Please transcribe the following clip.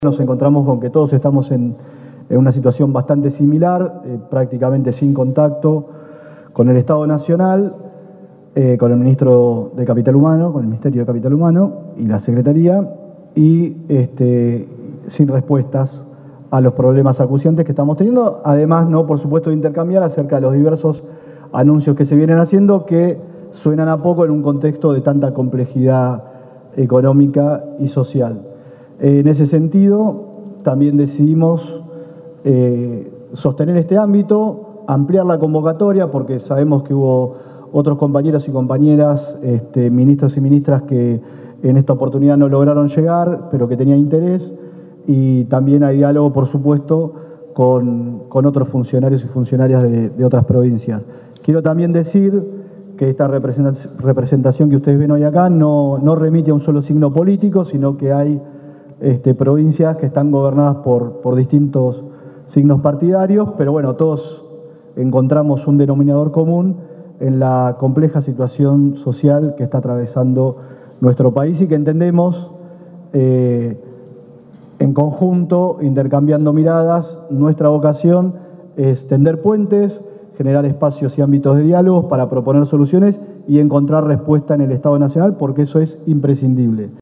Nos encontramos con que todos estamos en una situación bastante similar, prácticamente sin contacto con el Estado Nacional, con el Ministro de Capital Humano, con el Ministerio de Capital Humano y la Secretaría, y sin respuestas a los problemas acuciantes que estamos teniendo, además, por supuesto, de intercambiar acerca de los diversos anuncios que se vienen haciendo, que suenan a poco en un contexto de tanta complejidad económica y social. En ese sentido, también decidimos sostener este ámbito, ampliar la convocatoria, porque sabemos que hubo otros compañeros y compañeras, ministros y ministras que en esta oportunidad no lograron llegar, pero que tenían interés, y también hay diálogo, por supuesto, con otros funcionarios y funcionarias de otras provincias. Quiero también decir que esta representación que ustedes ven hoy acá no remite a un solo signo político, sino que hay provincias que están gobernadas por distintos signos partidarios, pero bueno, todos encontramos un denominador común en la compleja situación social que está atravesando nuestro país y que entendemos en conjunto, intercambiando miradas, nuestra vocación es tender puentes, generar espacios y ámbitos de diálogo para proponer soluciones y encontrar respuesta en el Estado Nacional, porque eso es imprescindible.